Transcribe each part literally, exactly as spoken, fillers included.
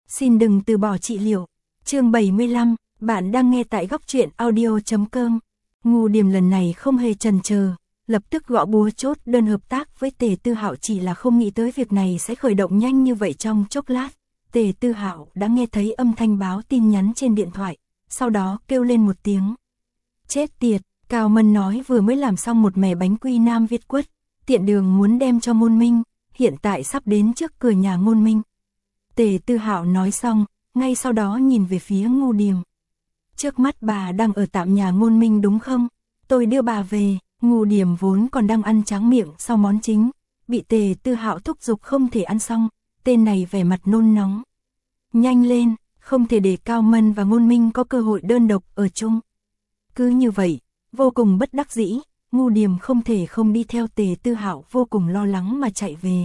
Xin đừng từ bỏ trị liệu. Chương bảy mươi lăm, bạn đang nghe tại góc truyện audio chấm com. Ngu Điềm lần này không hề chần chờ, lập tức gõ búa chốt đơn hợp tác với Tề Tư Hạo, chỉ là không nghĩ tới việc này sẽ khởi động nhanh như vậy. Trong chốc lát, Tề Tư Hạo đã nghe thấy âm thanh báo tin nhắn trên điện thoại, sau đó kêu lên một tiếng. Chết tiệt, Cao Mân nói vừa mới làm xong một mẻ bánh quy Nam Việt quất, tiện đường muốn đem cho Ngôn Minh, hiện tại sắp đến trước cửa nhà Ngôn Minh. Tề Tư Hạo nói xong, ngay sau đó nhìn về phía Ngu Điềm. Trước mắt bà đang ở tạm nhà Ngôn Minh đúng không? Tôi đưa bà về. Ngu Điềm vốn còn đang ăn tráng miệng sau món chính, bị Tề Tư Hạo thúc giục không thể ăn xong, tên này vẻ mặt nôn nóng. Nhanh lên, không thể để Cao Mân và Ngôn Minh có cơ hội đơn độc ở chung. Cứ như vậy, vô cùng bất đắc dĩ, Ngu Điềm không thể không đi theo Tề Tư Hạo, vô cùng lo lắng mà chạy về.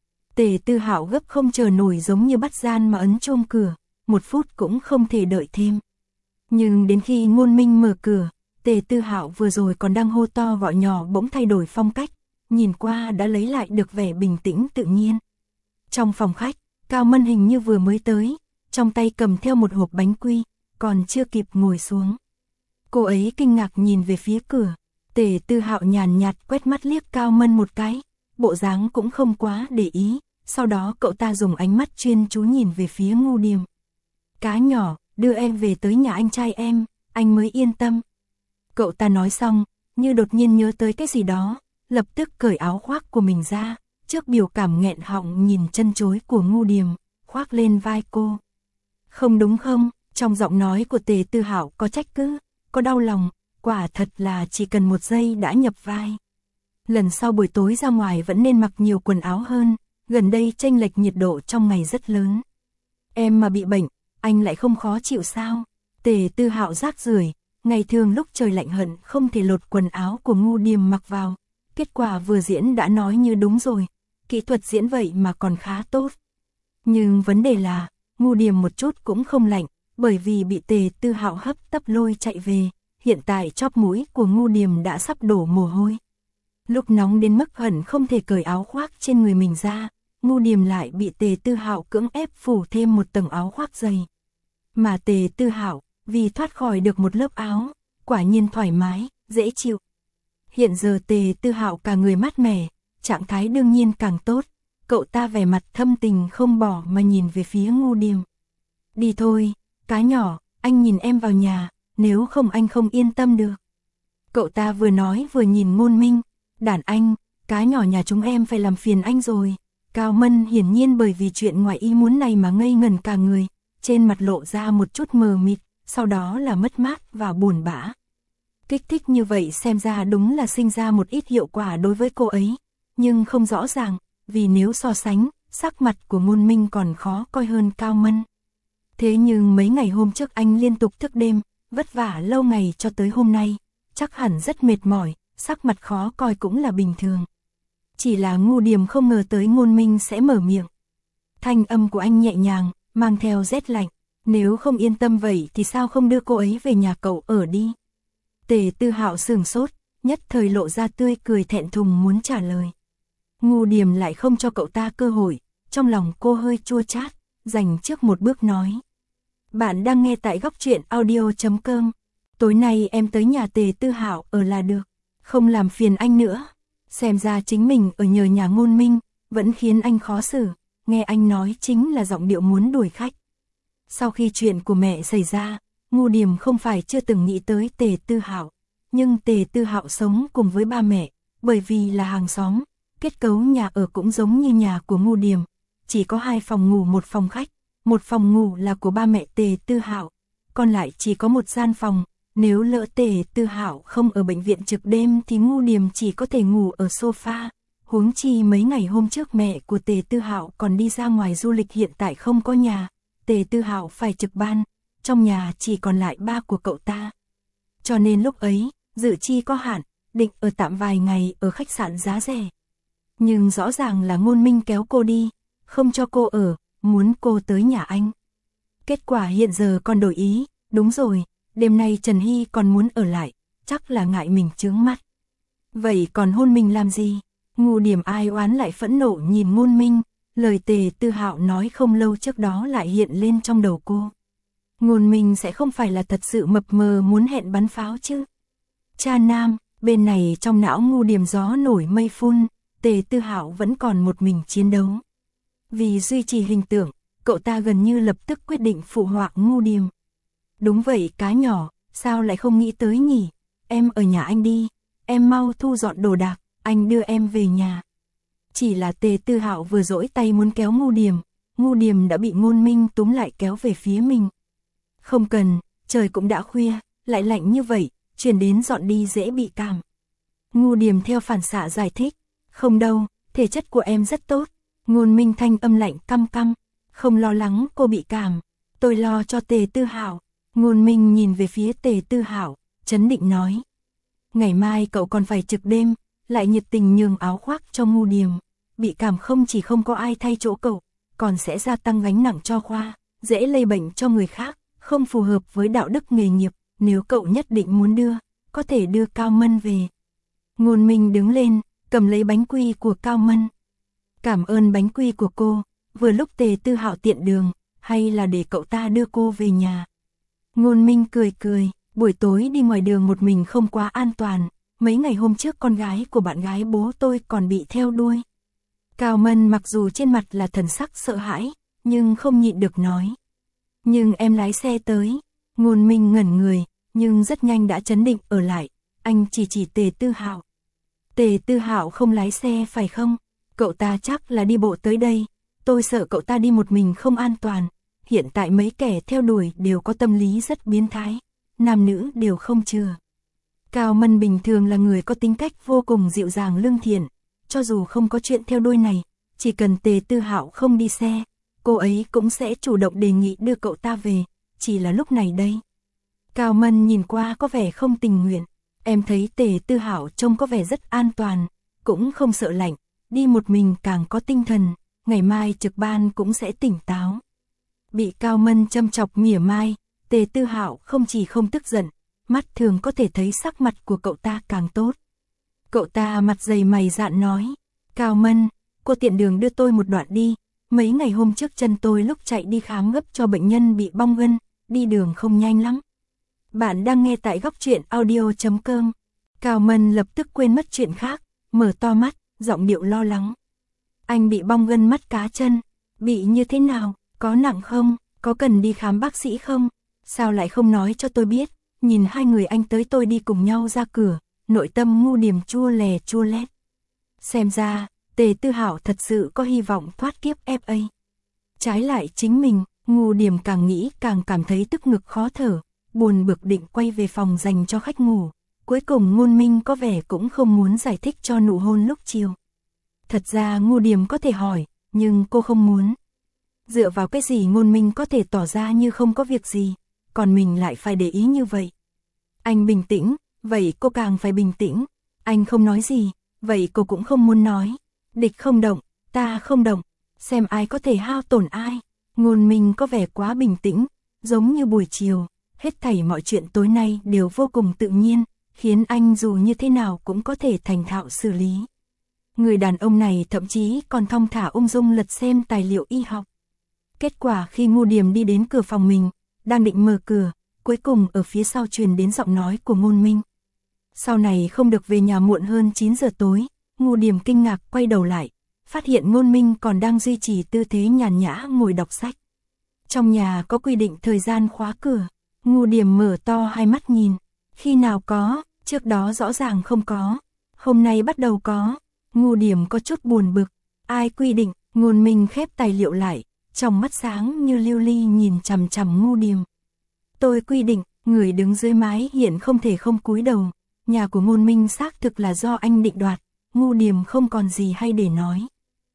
Tề Tư Hạo gấp không chờ nổi, giống như bắt gian mà ấn chuông cửa, một phút cũng không thể đợi thêm. Nhưng đến khi Ngôn Minh mở cửa, Tề Tư Hạo vừa rồi còn đang hô to gọi nhỏ bỗng thay đổi phong cách, nhìn qua đã lấy lại được vẻ bình tĩnh tự nhiên. Trong phòng khách, Cao Mân hình như vừa mới tới, trong tay cầm theo một hộp bánh quy, còn chưa kịp ngồi xuống. Cô ấy kinh ngạc nhìn về phía cửa, Tề Tư Hạo nhàn nhạt quét mắt liếc Cao Mân một cái, bộ dáng cũng không quá để ý, sau đó cậu ta dùng ánh mắt chuyên chú nhìn về phía Ngu Điềm. Cá nhỏ, đưa em về tới nhà anh trai em, anh mới yên tâm. Cậu ta nói xong, như đột nhiên nhớ tới cái gì đó, lập tức cởi áo khoác của mình ra, trước biểu cảm nghẹn họng nhìn chân chối của Ngu Điềm, khoác lên vai cô. Không đúng không? Trong giọng nói của Tề Tư Hạo có trách cứ, có đau lòng, quả thật là chỉ cần một giây đã nhập vai. Lần sau buổi tối ra ngoài vẫn nên mặc nhiều quần áo hơn, gần đây chênh lệch nhiệt độ trong ngày rất lớn. Em mà bị bệnh, anh lại không khó chịu sao? Tề Tư Hạo rác rưởi, ngày thường lúc trời lạnh hận không thể lột quần áo của Ngu Điềm mặc vào, kết quả vừa diễn đã nói như đúng rồi, kỹ thuật diễn vậy mà còn khá tốt. Nhưng vấn đề là, Ngu Điềm một chút cũng không lạnh, bởi vì bị Tề Tư Hạo hấp tấp lôi chạy về, hiện tại chóp mũi của Ngu Điềm đã sắp đổ mồ hôi. Lúc nóng đến mức hận không thể cởi áo khoác trên người mình ra, Ngu Điềm lại bị Tề Tư Hạo cưỡng ép phủ thêm một tầng áo khoác dày. Mà Tề Tư Hạo, vì thoát khỏi được một lớp áo, quả nhiên thoải mái, dễ chịu. Hiện giờ Tề Tư Hạo cả người mát mẻ, trạng thái đương nhiên càng tốt, cậu ta vẻ mặt thâm tình không bỏ mà nhìn về phía Ngu Điềm. Đi thôi, cá nhỏ, anh nhìn em vào nhà, nếu không anh không yên tâm được. Cậu ta vừa nói vừa nhìn Ngôn Minh, đàn anh, cá nhỏ nhà chúng em phải làm phiền anh rồi. Cao Mân hiển nhiên bởi vì chuyện ngoài ý muốn này mà ngây ngần cả người, trên mặt lộ ra một chút mờ mịt, sau đó là mất mát và buồn bã. Kích thích như vậy xem ra đúng là sinh ra một ít hiệu quả đối với cô ấy, nhưng không rõ ràng, vì nếu so sánh, sắc mặt của Ngôn Minh còn khó coi hơn Cao Mân. Thế nhưng mấy ngày hôm trước anh liên tục thức đêm, vất vả lâu ngày cho tới hôm nay, chắc hẳn rất mệt mỏi, sắc mặt khó coi cũng là bình thường. Chỉ là Ngu Điềm không ngờ tới Ngôn Minh sẽ mở miệng. Thanh âm của anh nhẹ nhàng, mang theo rét lạnh, nếu không yên tâm vậy thì sao không đưa cô ấy về nhà cậu ở đi. Tề Tư Hạo sửng sốt, nhất thời lộ ra tươi cười thẹn thùng muốn trả lời. Ngu Điềm lại không cho cậu ta cơ hội, trong lòng cô hơi chua chát, dành trước một bước nói. Bạn đang nghe tại góc truyện audio chấm com. Tối nay em tới nhà Tề Tư Hạo ở là được, không làm phiền anh nữa. Xem ra chính mình ở nhờ nhà Ngôn Minh, vẫn khiến anh khó xử, nghe anh nói chính là giọng điệu muốn đuổi khách. Sau khi chuyện của mẹ xảy ra, Ngu Điềm không phải chưa từng nghĩ tới Tề Tư Hạo, nhưng Tề Tư Hạo sống cùng với ba mẹ, bởi vì là hàng xóm, kết cấu nhà ở cũng giống như nhà của Ngu Điềm, chỉ có hai phòng ngủ một phòng khách, một phòng ngủ là của ba mẹ Tề Tư Hạo, còn lại chỉ có một gian phòng. Nếu lỡ Tề Tư Hạo không ở bệnh viện trực đêm thì Ngu Điềm chỉ có thể ngủ ở sofa, huống chi mấy ngày hôm trước mẹ của Tề Tư Hạo còn đi ra ngoài du lịch, hiện tại không có nhà, Tề Tư Hạo phải trực ban, trong nhà chỉ còn lại ba của cậu ta. Cho nên lúc ấy, dự chi có hạn, định ở tạm vài ngày ở khách sạn giá rẻ. Nhưng rõ ràng là Ngôn Minh kéo cô đi, không cho cô ở, muốn cô tới nhà anh. Kết quả hiện giờ còn đổi ý, đúng rồi. Đêm nay Trần Hy còn muốn ở lại, chắc là ngại mình chướng mắt. Vậy còn hôn mình làm gì? Ngu Điềm ai oán lại phẫn nộ nhìn Ngôn Minh, Lời Tề Tư Hạo nói không lâu trước đó lại hiện lên trong đầu cô. Ngôn Minh sẽ không phải là thật sự mập mờ muốn hẹn bắn pháo chứ. Cha nam, bên này trong não Ngu Điềm gió nổi mây phun, Tề Tư Hạo vẫn còn một mình chiến đấu. Vì duy trì hình tượng, cậu ta gần như lập tức quyết định phụ họa Ngu Điềm. Đúng vậy cá nhỏ, sao lại không nghĩ tới nhỉ? Em ở nhà anh đi, em mau thu dọn đồ đạc, anh đưa em về nhà. Chỉ là Tề Tư Hạo vừa dỗi tay muốn kéo Ngu Điềm, Ngu Điềm đã bị Ngôn Minh túm lại kéo về phía mình. Không cần, trời cũng đã khuya, lại lạnh như vậy, chuyển đến dọn đi dễ bị cảm. Ngu Điềm theo phản xạ giải thích, không đâu, thể chất của em rất tốt. Ngôn Minh thanh âm lạnh căm căm, không lo lắng cô bị cảm, tôi lo cho Tề Tư Hạo. Ngôn Minh nhìn về phía Tề Tư Hạo, trấn định nói. Ngày mai cậu còn phải trực đêm, lại nhiệt tình nhường áo khoác cho Ngu Điềm. Bị cảm không chỉ không có ai thay chỗ cậu, còn sẽ gia tăng gánh nặng cho khoa, dễ lây bệnh cho người khác, không phù hợp với đạo đức nghề nghiệp. Nếu cậu nhất định muốn đưa, có thể đưa Cao Mân về. Ngôn Minh đứng lên, cầm lấy bánh quy của Cao Mân. Cảm ơn bánh quy của cô, vừa lúc Tề Tư Hạo tiện đường, hay là để cậu ta đưa cô về nhà. Ngôn Minh cười cười, buổi tối đi ngoài đường một mình không quá an toàn, mấy ngày hôm trước con gái của bạn gái bố tôi còn bị theo đuôi. Cao Mân mặc dù trên mặt là thần sắc sợ hãi, nhưng không nhịn được nói. Nhưng em lái xe tới. Ngôn Minh ngẩn người, nhưng rất nhanh đã trấn định ở lại, anh chỉ chỉ Tề Tư Hạo. Tề Tư Hạo không lái xe phải không? Cậu ta chắc là đi bộ tới đây, tôi sợ cậu ta đi một mình không an toàn. Hiện tại mấy kẻ theo đuổi đều có tâm lý rất biến thái, nam nữ đều không chừa. Cao Mân bình thường là người có tính cách vô cùng dịu dàng lương thiện, cho dù không có chuyện theo đuôi này, chỉ cần Tề Tư Hạo không đi xe, cô ấy cũng sẽ chủ động đề nghị đưa cậu ta về, chỉ là lúc này đây. Cao Mân nhìn qua có vẻ không tình nguyện, em thấy Tề Tư Hạo trông có vẻ rất an toàn, cũng không sợ lạnh, đi một mình càng có tinh thần, ngày mai trực ban cũng sẽ tỉnh táo. Bị Cao Mân châm chọc mỉa mai, Tề Tư Hạo không chỉ không tức giận, mắt thường có thể thấy sắc mặt của cậu ta càng tốt. Cậu ta mặt dày mày dạn nói, Cao Mân, cô tiện đường đưa tôi một đoạn đi, mấy ngày hôm trước chân tôi lúc chạy đi khám gấp cho bệnh nhân bị bong gân, đi đường không nhanh lắm. Bạn đang nghe tại góc truyện audio chấm com. Cao Mân lập tức quên mất chuyện khác, mở to mắt, giọng điệu lo lắng. Anh bị bong gân mắt cá chân, bị như thế nào, có nặng không, có cần đi khám bác sĩ không? Sao lại không nói cho tôi biết? Nhìn hai người anh tới tôi đi cùng nhau ra cửa, nội tâm Ngu Điềm chua lè chua lét. Xem ra, Tề Tư Hạo thật sự có hy vọng thoát kiếp ép a. Trái lại chính mình, Ngu Điềm càng nghĩ càng cảm thấy tức ngực khó thở, buồn bực định quay về phòng dành cho khách ngủ. Cuối cùng Ngôn Minh có vẻ cũng không muốn giải thích cho nụ hôn lúc chiều. Thật ra Ngu Điềm có thể hỏi, nhưng cô không muốn. Dựa vào cái gì Ngôn Minh có thể tỏ ra như không có việc gì, còn mình lại phải để ý như vậy. Anh bình tĩnh, vậy cô càng phải bình tĩnh. Anh không nói gì, vậy cô cũng không muốn nói. Địch không động, ta không động, xem ai có thể hao tổn ai. Ngôn Minh có vẻ quá bình tĩnh, giống như buổi chiều, hết thảy mọi chuyện tối nay đều vô cùng tự nhiên, khiến anh dù như thế nào cũng có thể thành thạo xử lý. Người đàn ông này thậm chí còn thong thả ung dung lật xem tài liệu y học. Kết quả khi Ngu Điềm đi đến cửa phòng mình, đang định mở cửa, cuối cùng ở phía sau truyền đến giọng nói của Ngôn Minh. Sau này không được về nhà muộn hơn chín giờ tối, Ngu Điềm kinh ngạc quay đầu lại, phát hiện Ngôn Minh còn đang duy trì tư thế nhàn nhã ngồi đọc sách. Trong nhà có quy định thời gian khóa cửa, Ngu Điềm mở to hai mắt nhìn, khi nào có, trước đó rõ ràng không có, hôm nay bắt đầu có. Ngu Điềm có chút buồn bực, ai quy định? Ngôn Minh khép tài liệu lại, trong mắt sáng như lưu ly nhìn chằm chằm Ngu Điềm. Tôi quy định, người đứng dưới mái hiện không thể không cúi đầu, nhà của Ngôn Minh xác thực là do anh định đoạt. Ngu Điềm không còn gì hay để nói.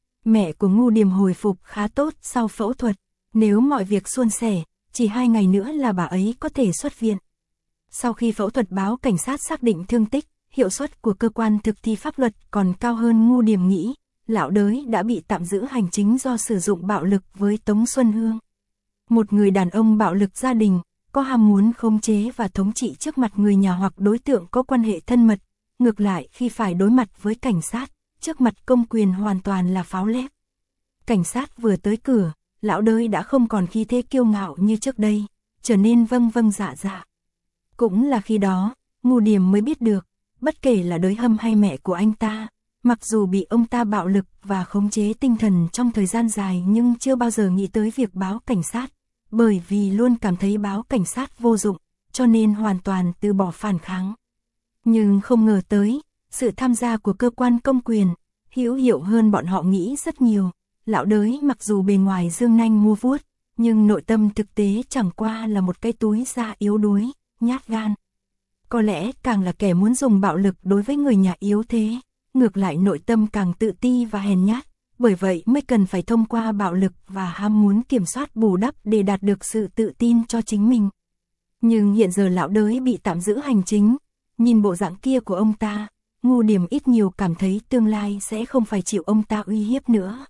Mẹ của Ngu Điềm hồi phục khá tốt sau phẫu thuật, nếu mọi việc suôn sẻ, chỉ hai ngày nữa là bà ấy có thể xuất viện. Sau khi phẫu thuật báo cảnh sát xác định thương tích, hiệu suất của cơ quan thực thi pháp luật còn cao hơn Ngu Điềm nghĩ, lão đới đã bị tạm giữ hành chính do sử dụng bạo lực với Tống Xuân Hương. Một người đàn ông bạo lực gia đình, có ham muốn khống chế và thống trị trước mặt người nhà hoặc đối tượng có quan hệ thân mật, ngược lại khi phải đối mặt với cảnh sát, trước mặt công quyền hoàn toàn là pháo lép. Cảnh sát vừa tới cửa, lão đới đã không còn khí thế kiêu ngạo như trước đây, trở nên vâng vâng dạ dạ. Cũng là khi đó, Ngô Điềm mới biết được, bất kể là đới Hâm hay mẹ của anh ta, mặc dù bị ông ta bạo lực và khống chế tinh thần trong thời gian dài nhưng chưa bao giờ nghĩ tới việc báo cảnh sát, bởi vì luôn cảm thấy báo cảnh sát vô dụng, cho nên hoàn toàn từ bỏ phản kháng. Nhưng không ngờ tới, sự tham gia của cơ quan công quyền, hữu hiệu hơn bọn họ nghĩ rất nhiều. Lão đới mặc dù bề ngoài dương nanh mua vuốt, nhưng nội tâm thực tế chẳng qua là một cái túi da yếu đuối, nhát gan. Có lẽ càng là kẻ muốn dùng bạo lực đối với người nhà yếu thế, ngược lại nội tâm càng tự ti và hèn nhát, bởi vậy mới cần phải thông qua bạo lực và ham muốn kiểm soát bù đắp để đạt được sự tự tin cho chính mình. Nhưng hiện giờ lão đới bị tạm giữ hành chính, nhìn bộ dạng kia của ông ta, Ngô Điềm ít nhiều cảm thấy tương lai sẽ không phải chịu ông ta uy hiếp nữa.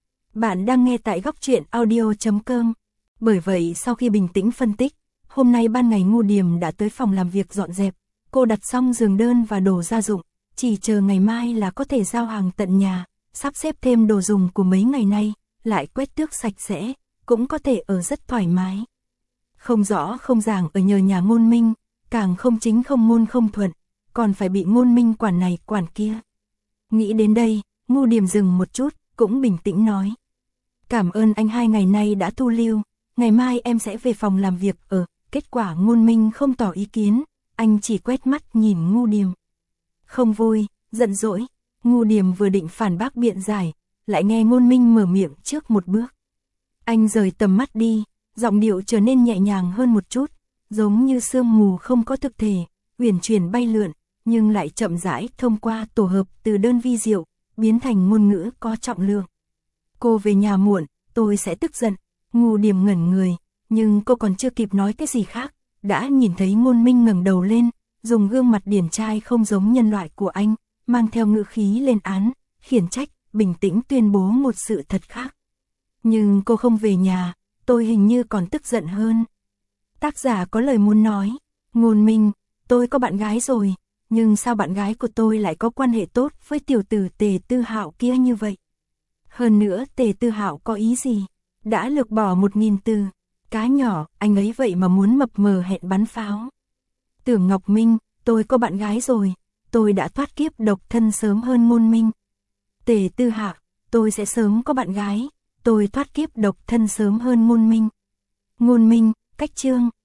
Bạn đang nghe tại góc truyện audio chấm com. Bởi vậy sau khi bình tĩnh phân tích, hôm nay ban ngày Ngô Điềm đã tới phòng làm việc dọn dẹp, cô đặt xong giường đơn và đồ gia dụng, chỉ chờ ngày mai là có thể giao hàng tận nhà, sắp xếp thêm đồ dùng của mấy ngày nay, lại quét tước sạch sẽ, cũng có thể ở rất thoải mái. Không rõ không ràng ở nhờ nhà Ngôn Minh, càng không chính không ngôn không thuận, còn phải bị Ngôn Minh quản này quản kia. Nghĩ đến đây, Ngô Điềm dừng một chút, cũng bình tĩnh nói. Cảm ơn anh hai ngày nay đã thu lưu, ngày mai em sẽ về phòng làm việc ở, kết quả Ngôn Minh không tỏ ý kiến, anh chỉ quét mắt nhìn Ngô Điềm. Không vui, giận dỗi, Ngô Điềm vừa định phản bác biện giải, lại nghe Ngôn Minh mở miệng trước một bước. Anh rời tầm mắt đi, giọng điệu trở nên nhẹ nhàng hơn một chút, giống như sương mù không có thực thể, uyển chuyển bay lượn, nhưng lại chậm rãi thông qua tổ hợp từ đơn vi diệu, biến thành ngôn ngữ có trọng lượng. Cô về nhà muộn, tôi sẽ tức giận. Ngô Điềm ngẩn người, nhưng cô còn chưa kịp nói cái gì khác, đã nhìn thấy Ngôn Minh ngẩng đầu lên, dùng gương mặt điển trai không giống nhân loại của anh, mang theo ngữ khí lên án, khiển trách, bình tĩnh tuyên bố một sự thật khác. Nhưng cô không về nhà, tôi hình như còn tức giận hơn. Tác giả có lời muốn nói, Ngôn Minh, tôi có bạn gái rồi, nhưng sao bạn gái của tôi lại có quan hệ tốt với tiểu tử Tề Tư Hạo kia như vậy? Hơn nữa Tề Tư Hạo có ý gì? Đã lược bỏ một nghìn từ, cá nhỏ, anh ấy vậy mà muốn mập mờ hẹn bắn pháo. Tưởng Ngọc Minh, tôi có bạn gái rồi, tôi đã thoát kiếp độc thân sớm hơn Ngôn Minh. Tề Tư Hạo, tôi sẽ sớm có bạn gái, tôi thoát kiếp độc thân sớm hơn Ngôn Minh. Ngôn Minh, cách chương.